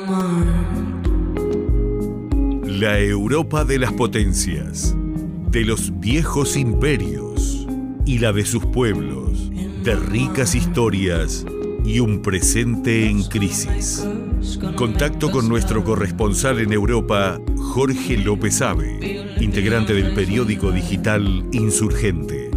La Europa de las potencias, de los viejos imperios y la de sus pueblos, de ricas historias y un presente en crisis. Contacto con nuestro corresponsal en Europa, Jorge López Abe, integrante del periódico digital Insurgente.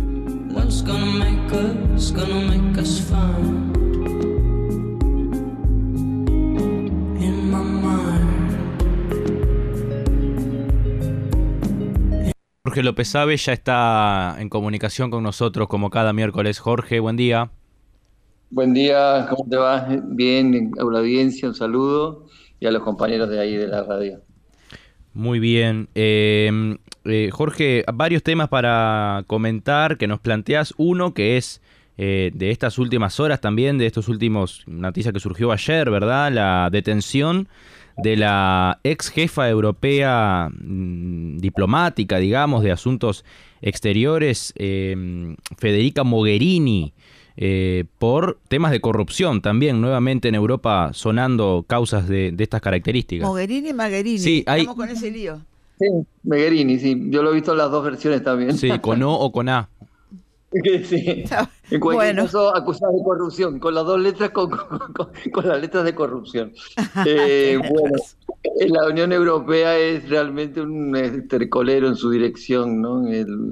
Jorge López Abe ya está en comunicación con nosotros como cada miércoles. Jorge, buen día. Buen día, ¿cómo te va? Bien, a la audiencia, un saludo y a los compañeros de ahí de la radio. Muy bien. Jorge, varios temas para comentar que nos planteas. Uno que es de estas últimas horas también, de estos últimos, noticia que surgió ayer, ¿verdad? La detención de la ex jefa europea diplomática, digamos, de asuntos exteriores, Federica Mogherini, por temas de corrupción también, nuevamente en Europa sonando causas de estas características. Mogherini, sí, estamos con ese lío. Sí, Mogherini, sí, yo lo he visto en las dos versiones también. Sí, con O o con A. Sí. En cualquier caso, acusada de corrupción, con las dos letras, con las letras de corrupción. Bueno, la Unión Europea es realmente un estercolero en su dirección, ¿no?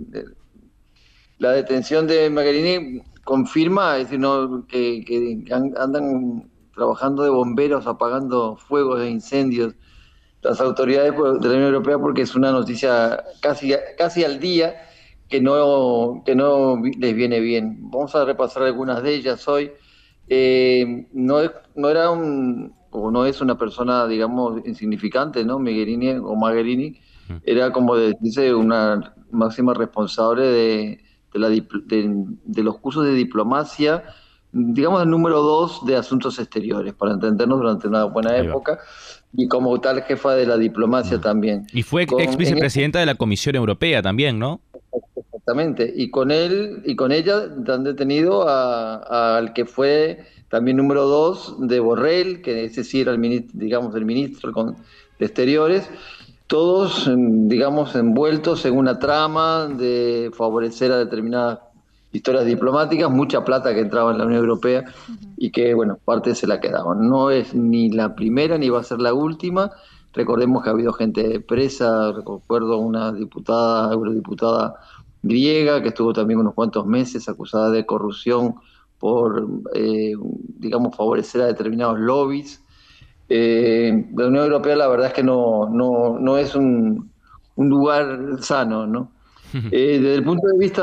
La detención de Mogherini confirma, es decir, ¿no? que andan trabajando de bomberos apagando fuegos e incendios las autoridades de la Unión Europea, porque es una noticia casi al día que no les viene bien. Vamos a repasar algunas de ellas hoy. No era o no es una persona, digamos, insignificante, ¿no? Mogherini era, como dice, una máxima responsable de los cursos de diplomacia, digamos, el número 2 de asuntos exteriores, para entendernos, durante una buena época, y como tal jefa de la diplomacia también. Y fue ex vicepresidenta de la Comisión Europea también, ¿no? Exactamente, y con él y con ella han detenido al que fue también número 2 de Borrell, que ese sí era el ministro, digamos, el ministro de Exteriores, todos, digamos, envueltos en una trama de favorecer a determinadas historias diplomáticas, mucha plata que entraba en la Unión Europea y que, bueno, parte se la quedaban. No es ni la primera ni va a ser la última. Recordemos que ha habido gente presa, recuerdo una eurodiputada griega que estuvo también unos cuantos meses acusada de corrupción por, digamos, favorecer a determinados lobbies. La Unión Europea, la verdad es que no es un lugar sano, ¿no? Desde el punto de vista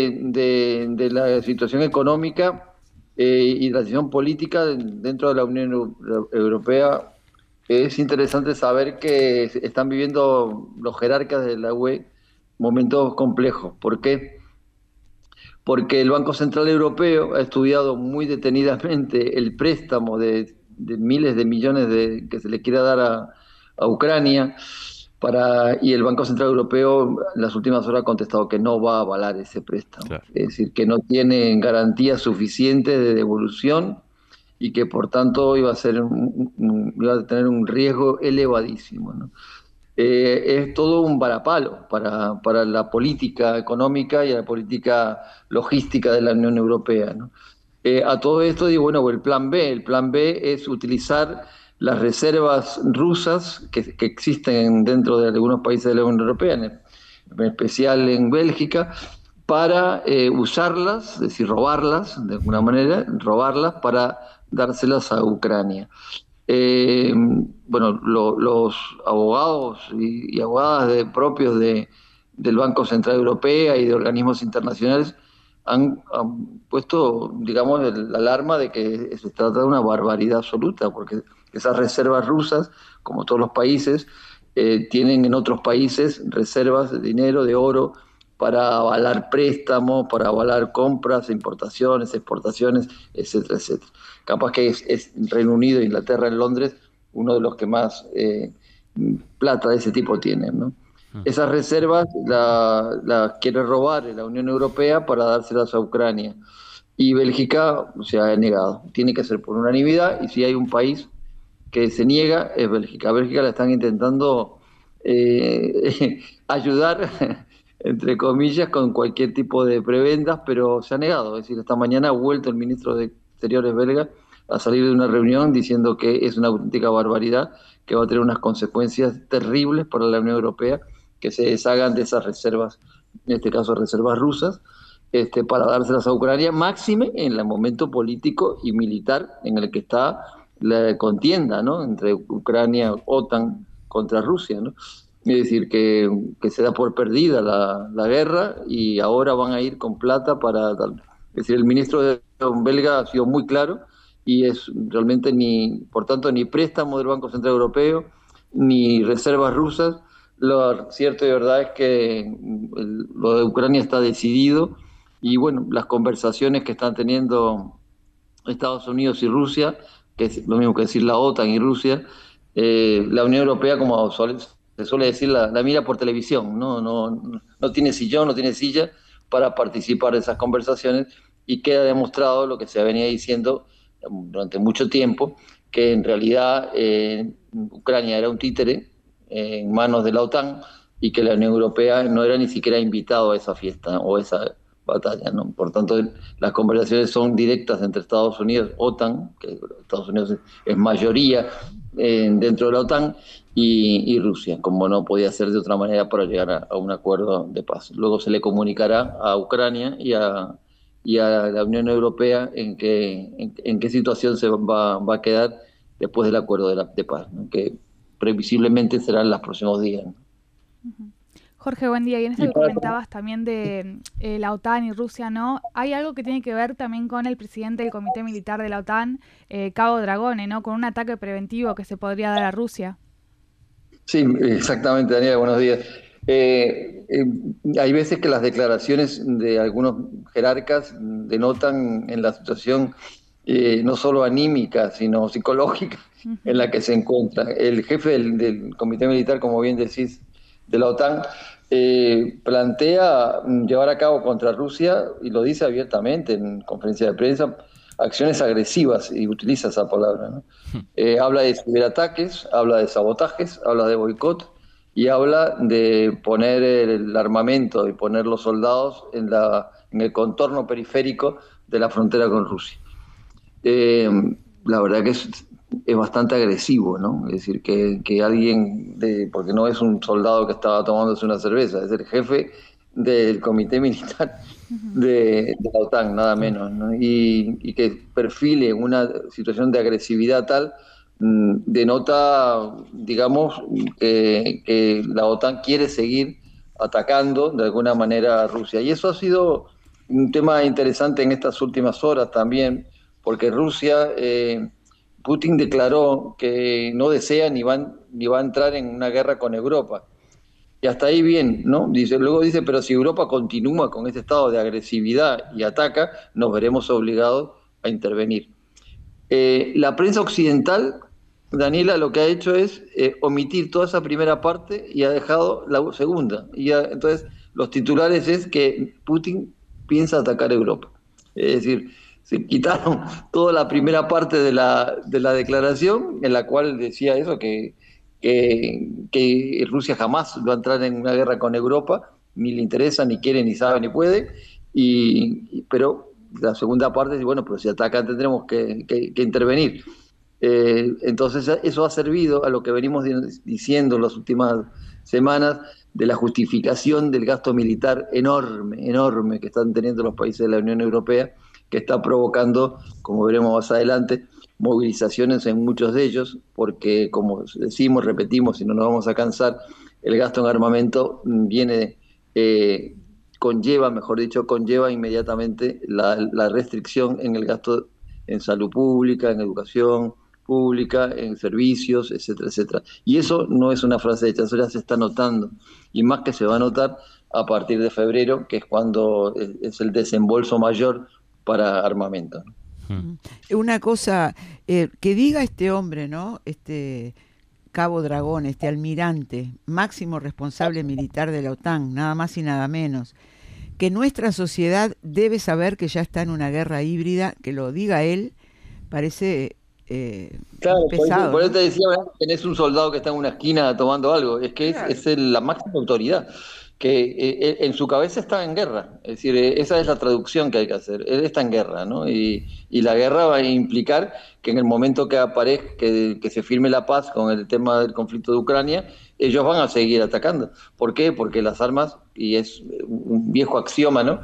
de la situación económica y la situación política dentro de la Unión Europea, es interesante saber que están viviendo los jerarcas de la UE momentos complejos. ¿Por qué? Porque el Banco Central Europeo ha estudiado muy detenidamente el préstamo de miles de millones que se le quiera dar a Ucrania, y el Banco Central Europeo en las últimas horas ha contestado que no va a avalar ese préstamo. Claro. Es decir, que no tiene garantías suficientes de devolución y que por tanto iba a tener un riesgo elevadísimo, ¿no? Es todo un varapalo para la política económica y la política logística de la Unión Europea, ¿no? A todo esto digo, bueno, el plan B es utilizar las reservas rusas que existen dentro de algunos países de la Unión Europea, en especial en Bélgica, para usarlas, es decir, robarlas de alguna manera, para dárselas a Ucrania. Bueno, los abogados y abogadas propios del Banco Central Europeo y de organismos internacionales han puesto, digamos, la alarma de que se trata de una barbaridad absoluta, porque esas reservas rusas, como todos los países, tienen en otros países reservas de dinero, de oro, para avalar préstamos, para avalar compras, importaciones, exportaciones, etcétera, etcétera. Capaz que es Reino Unido, Inglaterra, en Londres, uno de los que más plata de ese tipo tienen, ¿no? Esas reservas las quiere robar la Unión Europea para dárselas a Ucrania. Y Bélgica se ha negado. Tiene que ser por unanimidad, y si hay un país que se niega es Bélgica. A Bélgica la están intentando ayudar, entre comillas, con cualquier tipo de prebendas, pero se ha negado. Es decir, esta mañana ha vuelto el ministro de Exteriores belga a salir de una reunión diciendo que es una auténtica barbaridad, que va a tener unas consecuencias terribles para la Unión Europea, que se deshagan de esas reservas, en este caso reservas rusas, para dárselas a Ucrania, máxime en el momento político y militar en el que está la contienda, ¿no?, entre Ucrania, OTAN contra Rusia, ¿no? Es decir, que se da por perdida la guerra y ahora van a ir con plata para tal. Es decir, el ministro belga ha sido muy claro y es realmente por tanto, ni préstamo del Banco Central Europeo, ni reservas rusas. Lo cierto y verdad es que lo de Ucrania está decidido y bueno, las conversaciones que están teniendo Estados Unidos y Rusia, que es lo mismo que decir la OTAN y Rusia, la Unión Europea, como se suele decir, la mira por televisión, no tiene sillón, no tiene silla para participar de esas conversaciones, y queda demostrado lo que se venía diciendo durante mucho tiempo, que en realidad Ucrania era un títere en manos de la OTAN y que la Unión Europea no era ni siquiera invitado a esa fiesta o esa batalla, ¿no? Por tanto, las conversaciones son directas entre Estados Unidos, OTAN, que Estados Unidos es mayoría dentro de la OTAN, y Rusia, como no podía ser de otra manera, para llegar a un acuerdo de paz. Luego se le comunicará a Ucrania y a la Unión Europea en qué situación se va a quedar después del acuerdo de paz, ¿no?, que previsiblemente será en los próximos días, ¿no? Uh-huh. Jorge, buen día. Y en esto que comentabas también de la OTAN y Rusia, ¿no? Hay algo que tiene que ver también con el presidente del Comité Militar de la OTAN, Cabo Dragone, ¿no? Con un ataque preventivo que se podría dar a Rusia. Sí, exactamente, Daniela, buenos días. Hay veces que las declaraciones de algunos jerarcas denotan en la situación no solo anímica, sino psicológica en la que se encuentra. El jefe del Comité Militar, como bien decís, de la OTAN, plantea llevar a cabo contra Rusia, y lo dice abiertamente en conferencia de prensa, acciones agresivas, y utiliza esa palabra, ¿no? Habla de ciberataques, habla de sabotajes, habla de boicot, y habla de poner el armamento y poner los soldados en el contorno periférico de la frontera con Rusia. La verdad que es bastante agresivo, ¿no? Es decir, que alguien, porque no es un soldado que estaba tomándose una cerveza, es el jefe del Comité Militar de la OTAN, nada menos, ¿no? Y que perfile una situación de agresividad tal, denota, digamos, que la OTAN quiere seguir atacando de alguna manera a Rusia. Y eso ha sido un tema interesante en estas últimas horas también, porque Rusia, Putin declaró que no desea ni va a entrar en una guerra con Europa. Y hasta ahí bien, ¿no? Luego dice, pero si Europa continúa con este estado de agresividad y ataca, nos veremos obligados a intervenir. La prensa occidental, Daniela, lo que ha hecho es omitir toda esa primera parte y ha dejado la segunda. Entonces, los titulares es que Putin piensa atacar Europa. Es decir, se quitaron toda la primera parte de la declaración, en la cual decía eso, que Rusia jamás va a entrar en una guerra con Europa, ni le interesa, ni quiere, ni sabe, ni puede, pero la segunda parte dice, bueno, pero si atacan tendremos que intervenir. Entonces eso ha servido a lo que venimos diciendo en las últimas semanas, de la justificación del gasto militar enorme que están teniendo los países de la Unión Europea, que está provocando, como veremos más adelante, movilizaciones en muchos de ellos, porque, como decimos, repetimos y no nos vamos a cansar, el gasto en armamento conlleva inmediatamente la restricción en el gasto en salud pública, en educación pública, en servicios, etcétera, etcétera. Y eso no es una frase hecha, eso ya se está notando, y más que se va a notar a partir de febrero, que es cuando es el desembolso mayor para armamento, ¿no? Una cosa, que diga este hombre, ¿no? Este Cabo Dragón, este almirante, máximo responsable militar de la OTAN, nada más y nada menos, que nuestra sociedad debe saber que ya está en una guerra híbrida, que lo diga él, parece Claro, pesado, por eso ¿no? te decía, ¿verdad? Tenés un soldado que está en una esquina tomando algo, es que Claro. es la máxima autoridad, que en su cabeza está en guerra, es decir, esa es la traducción que hay que hacer, él está en guerra, ¿no? Y la guerra va a implicar que en el momento que aparezca, que se firme la paz con el tema del conflicto de Ucrania, ellos van a seguir atacando. ¿Por qué? Porque las armas, y es un viejo axioma, ¿no?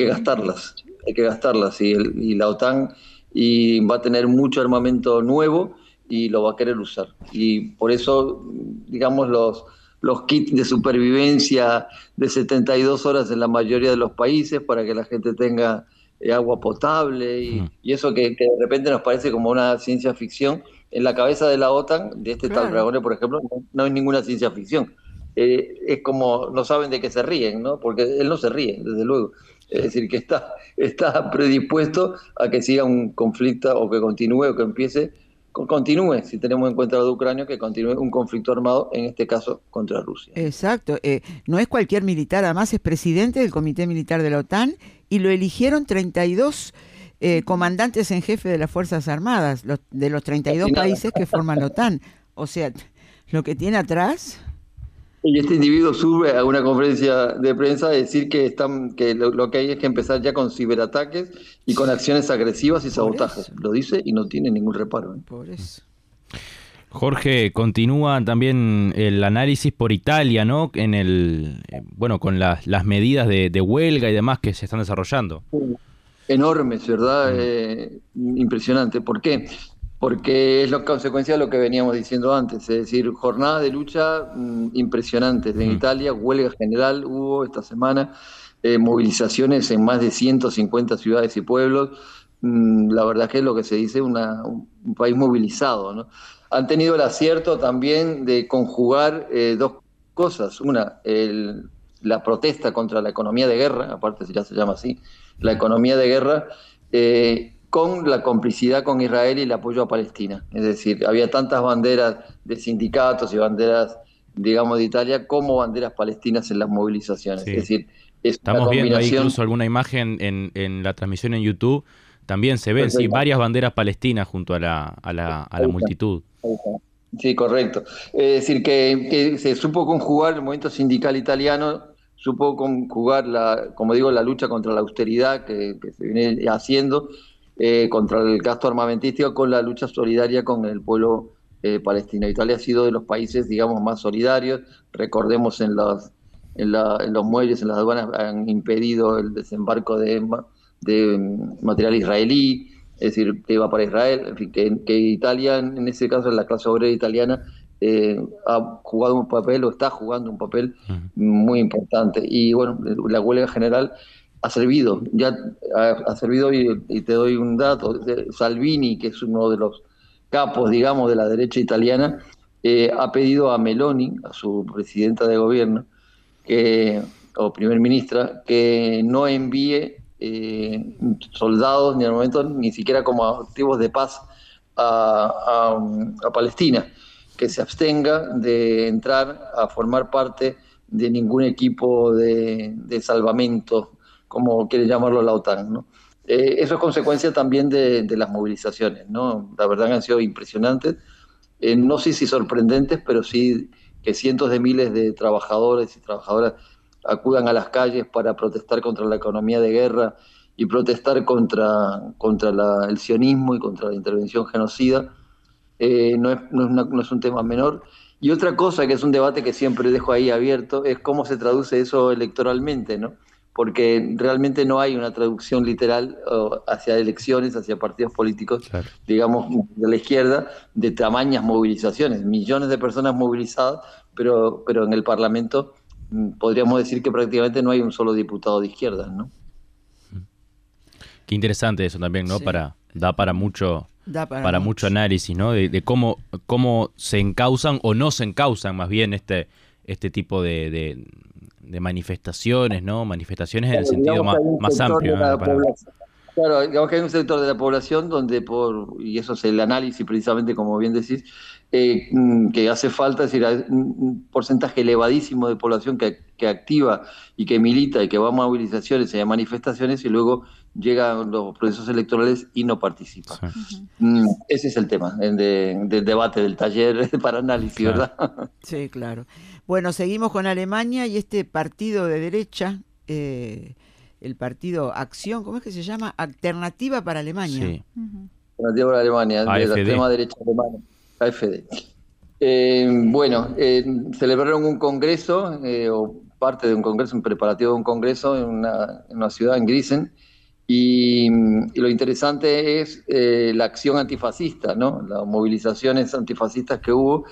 Hay que gastarlas, y la OTAN va a tener mucho armamento nuevo y lo va a querer usar. Y por eso, digamos, los kits de supervivencia de 72 horas en la mayoría de los países para que la gente tenga agua potable y eso que de repente nos parece como una ciencia ficción, en la cabeza de la OTAN, de este tal Claro. Dragone, por ejemplo, no es ninguna ciencia ficción. Es como, no saben de qué se ríen, ¿no? Porque él no se ríe, desde luego. Es decir, que está predispuesto a que siga un conflicto o que continúe o que empiece, continúe, si tenemos en cuenta lo de Ucrania, que continúe un conflicto armado, en este caso contra Rusia. Exacto. No es cualquier militar, además es presidente del Comité Militar de la OTAN y lo eligieron 32 comandantes en jefe de las Fuerzas Armadas, de los 32 países que forman la OTAN. O sea, lo que tiene atrás... Y este individuo sube a una conferencia de prensa a decir que lo que hay es que empezar ya con ciberataques y con acciones agresivas y sabotajes. Lo dice y no tiene ningún reparo. Por eso. Jorge, continúa también el análisis por Italia, ¿no? En bueno, con las medidas de huelga y demás que se están desarrollando. Enormes, ¿verdad? Impresionante. ¿Por qué? Porque es la consecuencia de lo que veníamos diciendo antes, es decir, jornadas de lucha impresionantes. En Italia, huelga general hubo esta semana, movilizaciones en más de 150 ciudades y pueblos. La verdad que es lo que se dice un país movilizado, ¿no? Han tenido el acierto también de conjugar dos cosas. Una, la protesta contra la economía de guerra, aparte ya se llama así, la economía de guerra, con la complicidad con Israel y el apoyo a Palestina. Es decir, había tantas banderas de sindicatos y banderas, digamos, de Italia, como banderas palestinas en las movilizaciones. Sí. Es decir, es Estamos una viendo ahí combinación... incluso alguna imagen en la transmisión en YouTube. También se ven, sí, Perfecto. varias banderas palestinas junto a la multitud. Sí, correcto. Es decir, que se supo conjugar el movimiento sindical italiano, supo conjugar, como digo, la lucha contra la austeridad que se viene haciendo, contra el gasto armamentístico, con la lucha solidaria con el pueblo palestino. Italia ha sido de los países, digamos, más solidarios. Recordemos en los muelles, en las aduanas, han impedido el desembarco de material israelí, es decir, que iba para Israel, en fin, que Italia, en ese caso, la clase obrera italiana, ha jugado un papel o está jugando un papel muy importante. Y bueno, la huelga general ha servido, ha servido, y te doy un dato. Salvini, que es uno de los capos, digamos, de la derecha italiana, ha pedido a Meloni, a su presidenta de gobierno, o primer ministra, que no envíe soldados ni armamentos, ni siquiera como activos de paz a Palestina, que se abstenga de entrar a formar parte de ningún equipo de salvamento, como quiere llamarlo la OTAN, ¿no? Eso es consecuencia también de las movilizaciones, ¿no? La verdad que han sido impresionantes, no sé si sorprendentes, pero sí que cientos de miles de trabajadores y trabajadoras acudan a las calles para protestar contra la economía de guerra y protestar contra el sionismo y contra la intervención genocida. No es un tema menor. Y otra cosa que es un debate que siempre dejo ahí abierto es cómo se traduce eso electoralmente, ¿no? Porque realmente no hay una traducción literal hacia elecciones, hacia partidos políticos, claro, digamos, de la izquierda, de tamañas movilizaciones, millones de personas movilizadas, pero en el Parlamento podríamos decir que prácticamente no hay un solo diputado de izquierda, ¿no? Qué interesante eso también, ¿no? Sí. Da para mucho análisis, ¿no? De cómo se encausan o no se encausan más bien este tipo de manifestaciones, ¿no? Manifestaciones en el sentido más amplio, ¿no? Claro, digamos que hay un sector de la población donde y eso es el análisis precisamente, como bien decís, que hace falta, es decir, hay un porcentaje elevadísimo de población que activa y que milita y que va a movilizaciones y a manifestaciones y luego llegan los procesos electorales y no participa. Sí. Ese es el tema del debate, del taller para análisis, Claro. ¿verdad? Sí, claro. Bueno, seguimos con Alemania y este partido de derecha, el partido Acción, ¿cómo es que se llama? Alternativa para Alemania. Sí. Ujú. Alternativa para Alemania, de la AfD. extrema derecha alemana, AfD. Bueno, celebraron un congreso, o parte de un congreso, un preparativo de un congreso en una ciudad, en Gießen, y lo interesante es la acción antifascista, ¿no? Las movilizaciones antifascistas que hubo,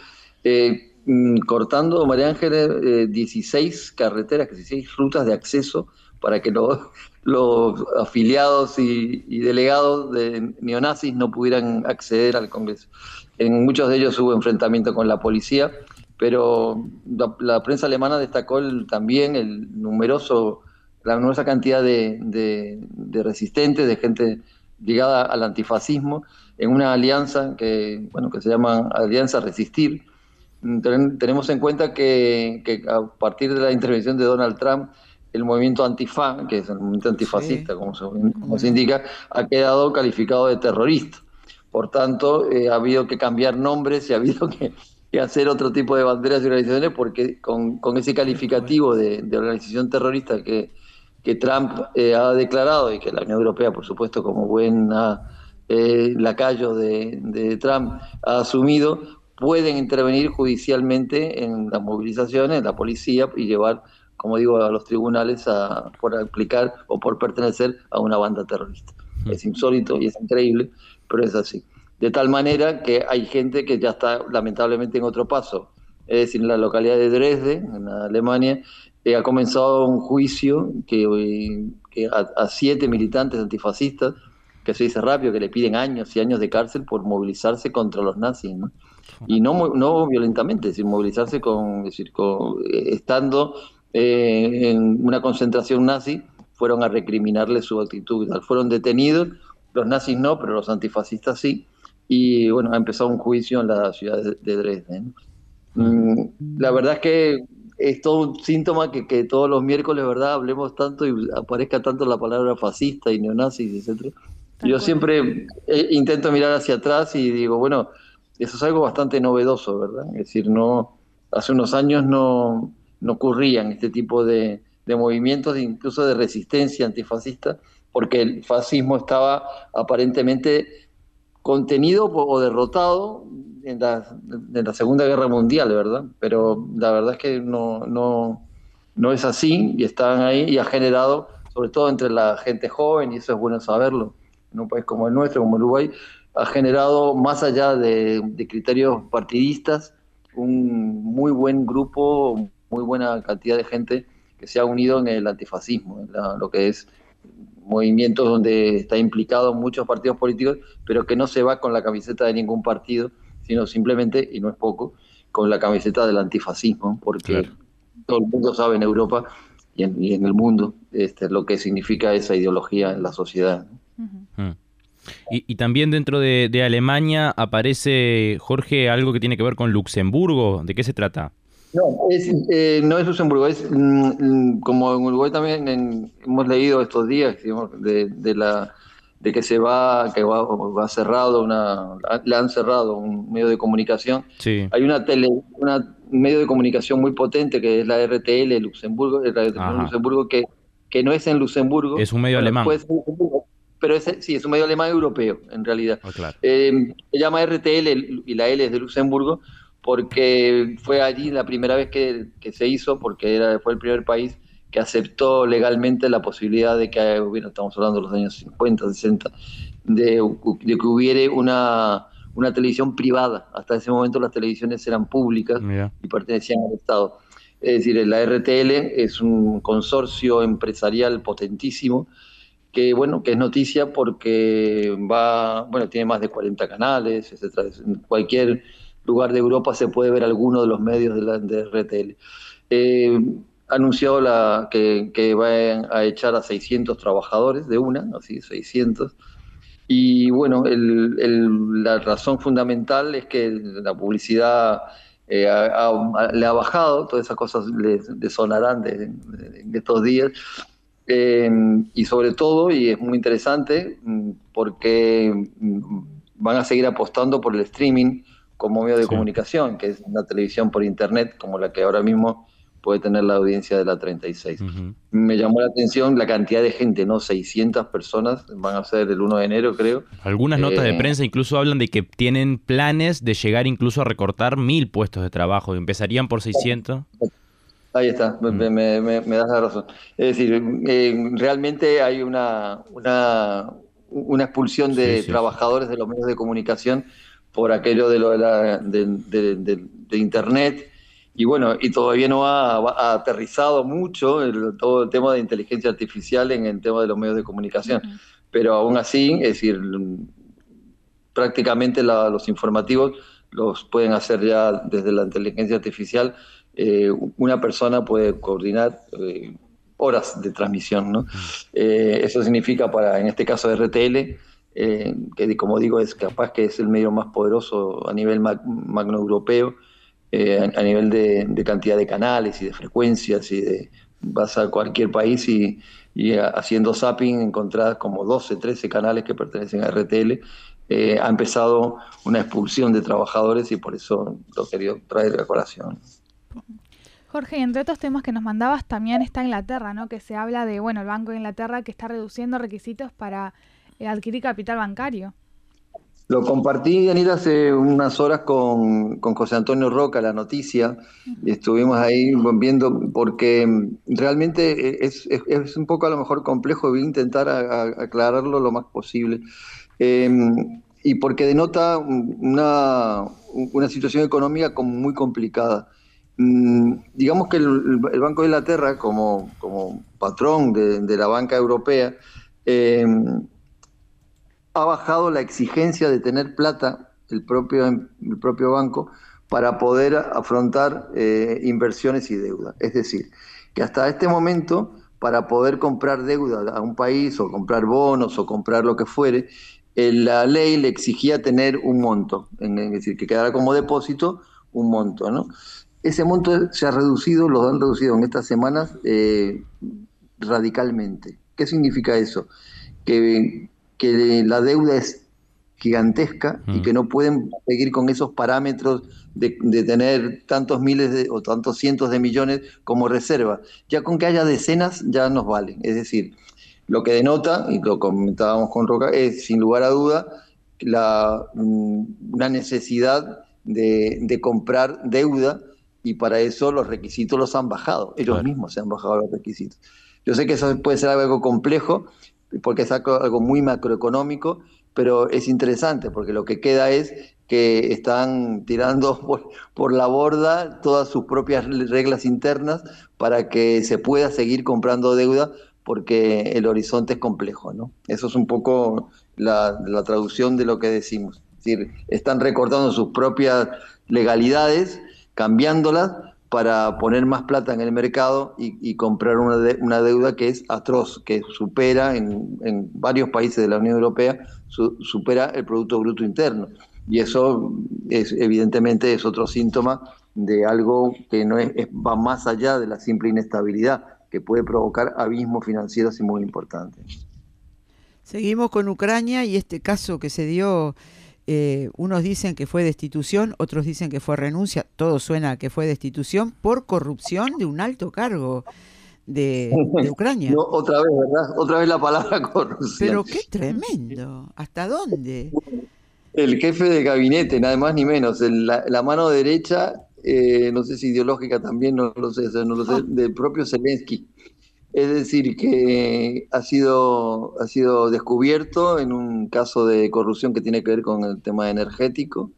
cortando, María Ángeles, 16 carreteras, 16 rutas de acceso para que los afiliados y delegados de neonazis no pudieran acceder al Congreso. En muchos de ellos hubo enfrentamiento con la policía, pero la prensa alemana destacó también la numerosa cantidad de resistentes, de gente ligada al antifascismo, en una alianza que se llama Alianza Resistir. Tenemos en cuenta que a partir de la intervención de Donald Trump, el movimiento Antifa, que es el movimiento antifascista, Sí, como se indica, ha quedado calificado de terrorista. Por tanto, ha habido que cambiar nombres y ha habido que hacer otro tipo de banderas y organizaciones porque con ese calificativo de organización terrorista que Trump ha declarado y que la Unión Europea, por supuesto, como buen lacayo de Trump, ha asumido, pueden intervenir judicialmente en las movilizaciones, la policía, y llevar, como digo, a los tribunales por aplicar o por pertenecer a una banda terrorista. Es insólito y es increíble, pero es así. De tal manera que hay gente que ya está lamentablemente en otro paso. Es decir, en la localidad de Dresde, en Alemania, ha comenzado un juicio que a 7 militantes antifascistas, que se dice rápido, que le piden años y años de cárcel por movilizarse contra los nazis, ¿no? Y no violentamente, es decir, movilizarse estando en una concentración nazi, fueron a recriminarle su actitud y tal. Fueron detenidos, los nazis no, pero los antifascistas sí, y bueno, ha empezado un juicio en la ciudad de Dresde, ¿no? La verdad es que es todo un síntoma que todos los miércoles, ¿verdad?, hablemos tanto y aparezca tanto la palabra fascista y neonazis, etcétera. Yo siempre intento mirar hacia atrás y digo, bueno, eso es algo bastante novedoso, ¿verdad? Es decir, hace unos años no ocurrían este tipo de movimientos, incluso de resistencia antifascista, porque el fascismo estaba aparentemente contenido o derrotado en la Segunda Guerra Mundial, ¿verdad? Pero la verdad es que no es así y están ahí y ha generado, sobre todo entre la gente joven, y eso es bueno saberlo, en un país como el nuestro, como Uruguay, ha generado, más allá de criterios partidistas, un muy buen grupo, muy buena cantidad de gente que se ha unido en el antifascismo, en lo que es movimientos donde está implicado muchos partidos políticos, pero que no se va con la camiseta de ningún partido, sino simplemente, y no es poco, con la camiseta del antifascismo, porque Claro. todo el mundo sabe en Europa y en el mundo lo que significa esa ideología en la sociedad. Ujú. Y también dentro de Alemania aparece, Jorge, algo que tiene que ver con Luxemburgo. ¿De qué se trata? No, no es Luxemburgo, es como en Uruguay también hemos leído estos días, digamos, de que va cerrado le han cerrado un medio de comunicación. Sí. Hay un medio de comunicación muy potente que es la RTL Luxemburgo, la de Ajá. Luxemburgo que no es en Luxemburgo. Es un medio alemán. Puede ser Luxemburgo, pero sí, es un medio alemán europeo, en realidad. Oh, claro. Se llama RTL y la L es de Luxemburgo, porque fue allí la primera vez que se hizo, porque fue el primer país que aceptó legalmente la posibilidad de que, bueno, estamos hablando de los años 50, 60, de que hubiera una televisión privada. Hasta ese momento las televisiones eran públicas. Mira. Y pertenecían al Estado. Es decir, la RTL es un consorcio empresarial potentísimo que es noticia porque tiene más de 40 canales, etcétera. En cualquier lugar de Europa se puede ver alguno de los medios de RTL. ha anunciado que va a echar a 600 trabajadores de una, así 600. Y bueno, la razón fundamental es que la publicidad le ha bajado, todas esas cosas le sonarán de estos días. Y sobre todo, y es muy interesante, porque van a seguir apostando por el streaming como medio de comunicación, que es una televisión por internet como la que ahora mismo puede tener la audiencia de la 36. Me llamó la atención la cantidad de gente, ¿no? 600 personas van a ser el 1 de enero, creo. Algunas notas de prensa incluso hablan de que tienen planes de llegar incluso a recortar 1.000 puestos de trabajo. Empezarían por 600. Ahí está, me das la razón. Es decir, realmente hay una expulsión de trabajadores de los medios de comunicación por aquello de Internet. Y bueno, y todavía no ha aterrizado mucho todo el tema de inteligencia artificial en el tema de los medios de comunicación. Pero aún así, es decir, prácticamente los informativos los pueden hacer ya desde la inteligencia artificial. Una persona puede coordinar horas de transmisión, ¿no? Eso significa en este caso RTL, que como digo es capaz que es el medio más poderoso a nivel magno europeo, a nivel de cantidad de canales y de frecuencias, vas a cualquier país y haciendo zapping encontrás como 12, 13 canales que pertenecen a RTL. Ha empezado una expulsión de trabajadores y por eso lo quería traer a colación. Jorge, entre otros temas que nos mandabas también está Inglaterra, ¿no? Que se habla de, el Banco de Inglaterra que está reduciendo requisitos para adquirir capital bancario. Lo compartí, Daniel, hace unas horas con José Antonio Roca, la noticia, y estuvimos ahí viendo, porque realmente es un poco a lo mejor complejo, voy a intentar aclararlo lo más posible, y porque denota una situación económica como muy complicada. Digamos que el Banco de Inglaterra, como patrón de la banca europea, ha bajado la exigencia de tener plata, el propio banco, para poder afrontar inversiones y deuda. Es decir, que hasta este momento, para poder comprar deuda a un país, o comprar bonos, o comprar lo que fuere, la ley le exigía tener un monto, es decir, que quedara como depósito un monto, ¿no? Ese monto se ha reducido, lo han reducido en estas semanas radicalmente. ¿Qué significa eso? Que la deuda es gigantesca y que no pueden seguir con esos parámetros de tener tantos miles o tantos cientos de millones como reserva. Ya con que haya decenas ya nos vale. Es decir, lo que denota, y lo comentábamos con Roca, es sin lugar a duda una necesidad de comprar deuda, y para eso los requisitos los han bajado. Ellos mismos se han bajado los requisitos. Yo sé que eso puede ser algo complejo, porque es algo muy macroeconómico, pero es interesante porque lo que queda es que están tirando por la borda todas sus propias reglas internas para que se pueda seguir comprando deuda, porque el horizonte es complejo, ¿no? Eso es un poco la traducción de lo que decimos. Es decir, están recortando sus propias legalidades, cambiándolas para poner más plata en el mercado y comprar una deuda que es atroz, que supera en varios países de la Unión Europea, supera el Producto Bruto Interno. Y eso evidentemente es otro síntoma de algo que va más allá de la simple inestabilidad, que puede provocar abismos financieros y muy importantes. Seguimos con Ucrania y este caso que se dio. Unos dicen que fue destitución, otros dicen que fue renuncia, todo suena a que fue destitución por corrupción de un alto cargo de Ucrania. No, otra vez, ¿verdad? Otra vez la palabra corrupción. Pero qué tremendo, ¿hasta dónde? El jefe de gabinete, nada más ni menos, la mano derecha, no sé si ideológica también, no lo sé, del propio Zelensky. Es decir, que ha sido descubierto en un caso de corrupción que tiene que ver con el tema energético.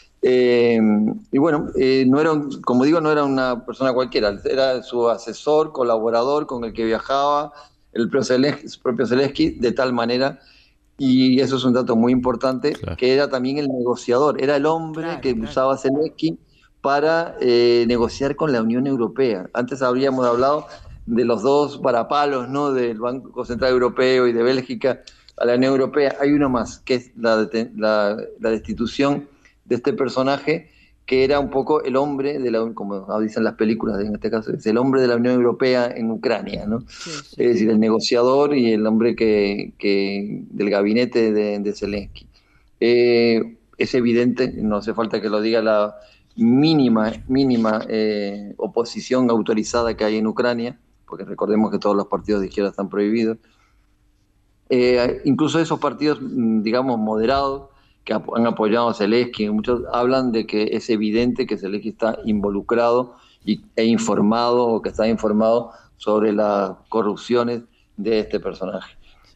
Y bueno, como digo, no era una persona cualquiera, era su asesor, colaborador con el que viajaba el propio Zelensky, de tal manera, y eso es un dato muy importante, claro, que era también el negociador, era el hombre que usaba Zelensky para negociar con la Unión Europea. Antes habríamos hablado de los dos parapalos, ¿no? Del Banco Central Europeo y de Bélgica a la Unión Europea. Hay uno más, que es la destitución de este personaje, que era un poco el hombre como dicen las películas, en este caso, es el hombre de la Unión Europea en Ucrania, ¿no? Sí, sí. Es decir, el negociador y el hombre que del gabinete de Zelensky. Es evidente, no hace falta que lo diga, la mínima oposición autorizada que hay en Ucrania, porque recordemos que todos los partidos de izquierda están prohibidos. Incluso esos partidos, digamos, moderados, que han apoyado a Zelensky, muchos hablan de que es evidente que Zelensky está involucrado e informado, o que está informado sobre las corrupciones de este personaje.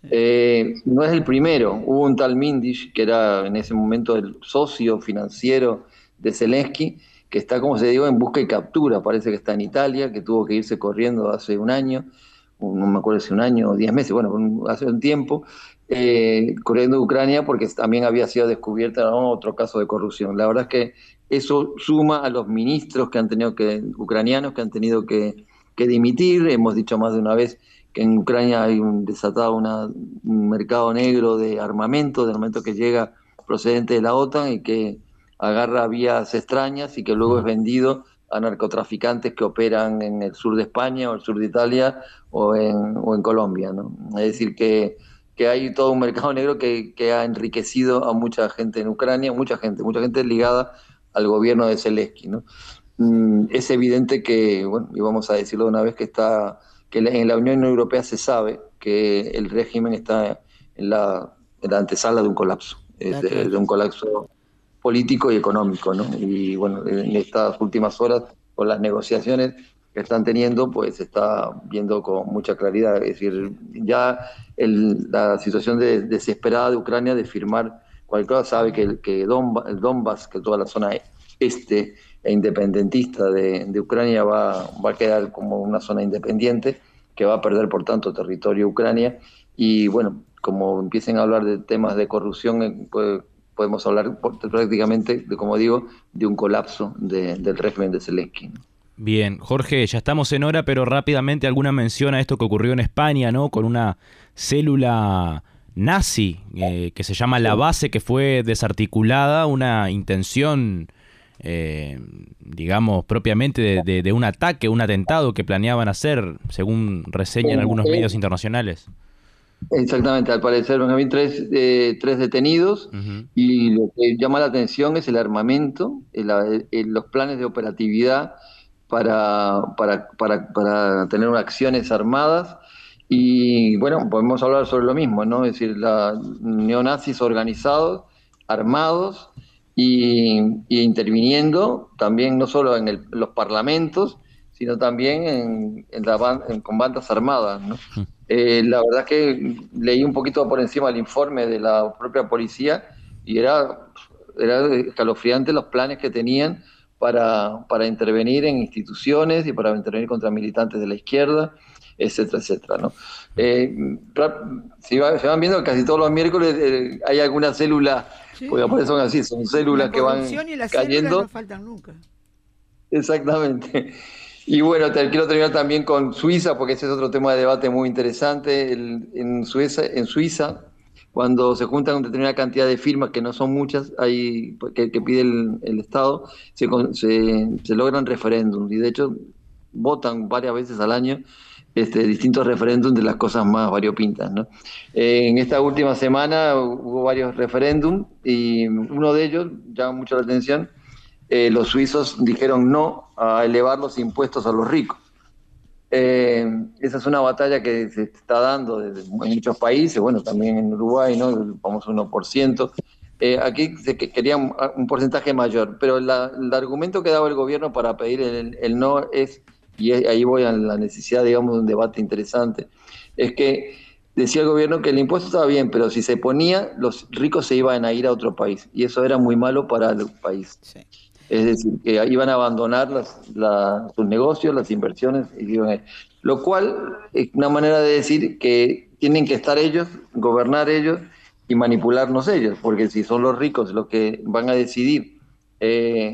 No es el primero. Hubo un tal Mindish, que era en ese momento el socio financiero de Zelensky, que está, como se digo, en busca y captura. Parece que está en Italia, que tuvo que irse corriendo hace un año, no me acuerdo si un año o 10 meses, bueno, hace un tiempo, corriendo de Ucrania porque también había sido descubierta, ¿no?, otro caso de corrupción. La verdad es que eso suma a los ministros ucranianos que han tenido que dimitir. Hemos dicho más de una vez que en Ucrania hay desatado un mercado negro de armamento que llega procedente de la OTAN y que agarra vías extrañas y que luego es vendido a narcotraficantes que operan en el sur de España o el sur de Italia o en Colombia, ¿no? Es decir, que hay todo un mercado negro que ha enriquecido a mucha gente en Ucrania, mucha gente ligada al gobierno de Zelensky, ¿no? Es evidente que, bueno, y vamos a decirlo de una vez, que en la Unión Europea se sabe que el régimen está en la antesala de un colapso, de un colapso político y económico, ¿no? Y bueno, en estas últimas horas, con las negociaciones que están teniendo, pues se está viendo con mucha claridad. Es decir, ya la situación desesperada de Ucrania de firmar cualquier cosa, sabe que el Donbass, que toda la zona este e independentista de Ucrania va a quedar como una zona independiente, que va a perder por tanto territorio Ucrania. Y bueno, como empiecen a hablar de temas de corrupción, pues podemos hablar prácticamente, como digo, de un colapso del régimen de Zelensky, ¿no? Bien, Jorge, ya estamos en hora, pero rápidamente alguna mención a esto que ocurrió en España, ¿no? Con una célula nazi que se llama La Base, que fue desarticulada, una intención, digamos, propiamente de un ataque, un atentado que planeaban hacer, según reseñan algunos medios internacionales. Exactamente, al parecer van a haber tres detenidos. Uh-huh. Y lo que llama la atención es el armamento, los planes de operatividad para tener acciones armadas. Y bueno, podemos hablar sobre lo mismo, ¿no? Es decir, neonazis organizados, armados y interviniendo también no solo en los parlamentos, sino también con bandas armadas, ¿no? La verdad es que leí un poquito por encima el informe de la propia policía y era escalofriante los planes que tenían para intervenir en instituciones y para intervenir contra militantes de la izquierda, etcétera, etcétera, ¿no? Se van viendo casi todos los miércoles hay alguna célula, sí, porque por eso son así, son células que van y las cayendo. Células no faltan nunca. Exactamente. Y bueno, quiero terminar también con Suiza, porque ese es otro tema de debate muy interesante. En Suiza, cuando se juntan una determinada cantidad de firmas, que no son muchas, que pide el Estado, se logran referéndums. Y de hecho, votan varias veces al año distintos referéndums de las cosas más variopintas, ¿no? En esta última semana hubo varios referéndums y uno de ellos llama mucho la atención. Los suizos dijeron no a elevar los impuestos a los ricos. Esa es una batalla que se está dando en muchos países, bueno, también en Uruguay, ¿no? El famoso 1%. Aquí se querían un porcentaje mayor, pero el argumento que daba el gobierno para pedir el no es, y ahí voy a la necesidad, digamos, de un debate interesante, es que decía el gobierno que el impuesto estaba bien, pero si se ponía, los ricos se iban a ir a otro país, y eso era muy malo para el país. Sí. Es decir, que iban a abandonar sus negocios, las inversiones, lo cual es una manera de decir que tienen que estar ellos, gobernar ellos y manipularnos ellos, porque si son los ricos los que van a decidir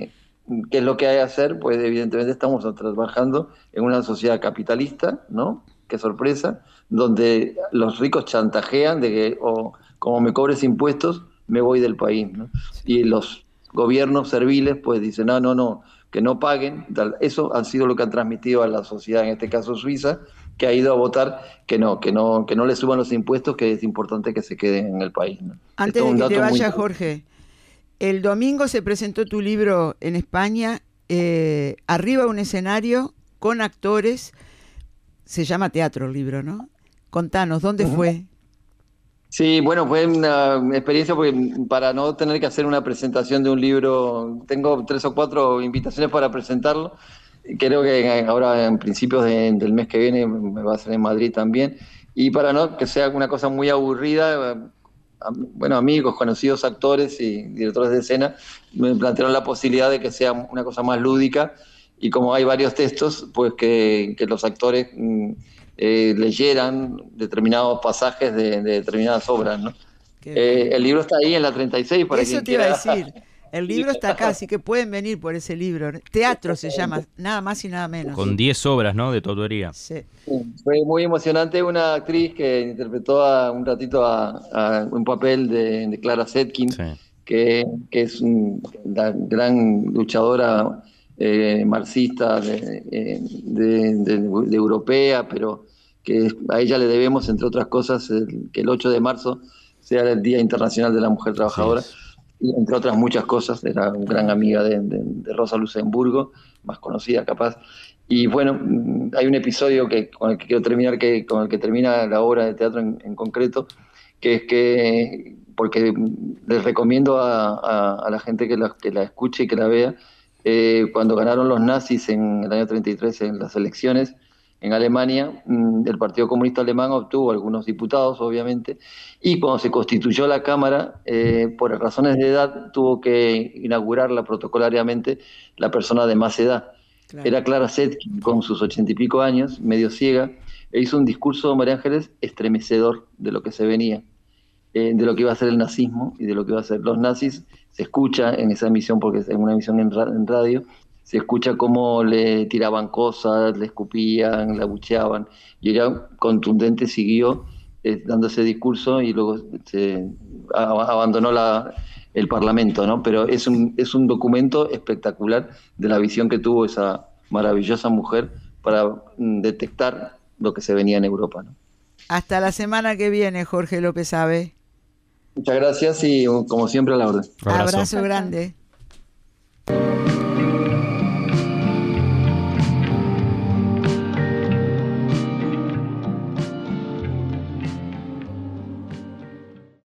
¿qué es lo que hay que hacer? Pues evidentemente estamos trabajando en una sociedad capitalista, ¿no? Qué sorpresa, donde los ricos chantajean de que como me cobres impuestos, me voy del país, ¿no? Y los gobiernos serviles pues dicen, no, que no paguen. Eso ha sido lo que han transmitido a la sociedad, en este caso Suiza, que ha ido a votar que no le suban los impuestos, que es importante que se queden en el país, ¿no? Antes de que te vayas, Jorge, el domingo se presentó tu libro en España, arriba de un escenario con actores, se llama Teatro el libro, ¿no? Contanos, ¿dónde fue? Sí, bueno, fue una experiencia porque para no tener que hacer una presentación de un libro, tengo 3 o 4 invitaciones para presentarlo. Creo que ahora en principios del mes que viene me va a hacer en Madrid también. Y para no que sea una cosa muy aburrida, bueno, amigos, conocidos actores y directores de escena me plantearon la posibilidad de que sea una cosa más lúdica, y como hay varios textos, pues que los actores leyeran determinados pasajes de determinadas obras, ¿no? El libro está ahí en la 36 para Eso quien te iba a quiera. decir. El libro está acá, así que pueden venir por ese libro. Teatro se llama, nada más y nada menos. Con 10 obras, ¿no? De tu autoría. Sí. Fue muy emocionante. Una actriz que interpretó un ratito a un papel de Clara Zetkin, Sí. que es la gran luchadora marxista de europea, pero que a ella le debemos, entre otras cosas, que el 8 de marzo sea el Día Internacional de la Mujer Trabajadora. Sí. Y entre otras muchas cosas, era una gran amiga de Rosa Luxemburgo, más conocida capaz. Y bueno, hay un episodio con el que quiero terminar, con el que termina la obra de teatro en concreto, que es porque les recomiendo a la gente que la escuche y que la vea, cuando ganaron los nazis en el año 33 en las elecciones en Alemania, el Partido Comunista Alemán obtuvo algunos diputados, obviamente, y cuando se constituyó la Cámara, por razones de edad, tuvo que inaugurarla protocolariamente la persona de más edad. Claro. Era Clara Zetkin, con sus 80 y pico años, medio ciega, e hizo un discurso, María Ángeles, estremecedor de lo que se venía, de lo que iba a ser el nazismo y de lo que iba a ser los nazis. Se escucha en esa emisión, porque es una emisión en radio, se escucha cómo le tiraban cosas, le escupían, la abucheaban, y ella contundente siguió dando ese discurso, y luego abandonó el Parlamento, ¿no? Pero es un documento espectacular de la visión que tuvo esa maravillosa mujer para detectar lo que se venía en Europa, ¿no? Hasta la semana que viene, Jorge López Abe. Muchas gracias y como siempre a la orden. Abrazo. Abrazo grande.